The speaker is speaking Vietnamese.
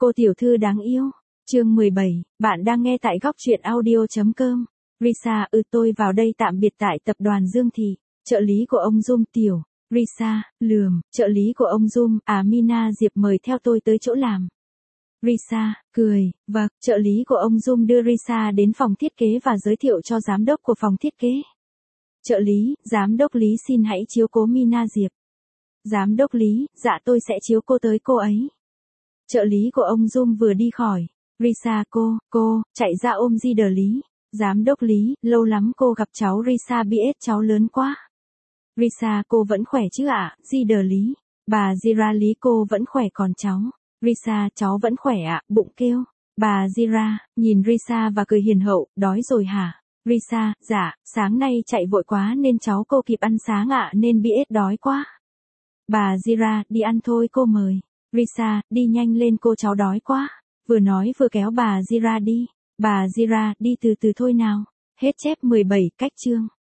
Cô tiểu thư đáng yêu. Chương 17, bạn đang nghe tại góc truyện audio.com. Risa, tôi vào đây tạm biệt tại tập đoàn Dương Thị, trợ lý của ông Zoom tiểu. Risa, lườm, trợ lý của ông Zoom, Mina Diệp mời theo tôi tới chỗ làm. Risa, cười, vâng, trợ lý của ông Zoom đưa Risa đến phòng thiết kế và giới thiệu cho giám đốc của phòng thiết kế. Trợ lý, giám đốc Lý xin hãy chiếu cố Mina Diệp. Giám đốc Lý, dạ tôi sẽ chiếu cô tới cô ấy. Trợ lý của ông Zoom vừa đi khỏi. Risa cô, chạy ra ôm leader Lý. Giám đốc Lý, lâu lắm cô gặp cháu Risa BS cháu lớn quá. Risa cô vẫn khỏe chứ ạ, leader Lý. Bà Zira Lý cô vẫn khỏe còn cháu. Risa cháu vẫn khỏe ạ, bụng kêu. Bà Zira, nhìn Risa và cười hiền hậu, đói rồi hả? Risa, dạ, sáng nay chạy vội quá nên cháu cô kịp ăn sáng ạ nên BS đói quá. Bà Zira, đi ăn thôi cô mời. Risa, đi nhanh lên cô cháu đói quá. Vừa nói vừa kéo bà Zira đi. Bà Zira, đi từ từ thôi nào. Hết chép 17 cách chương.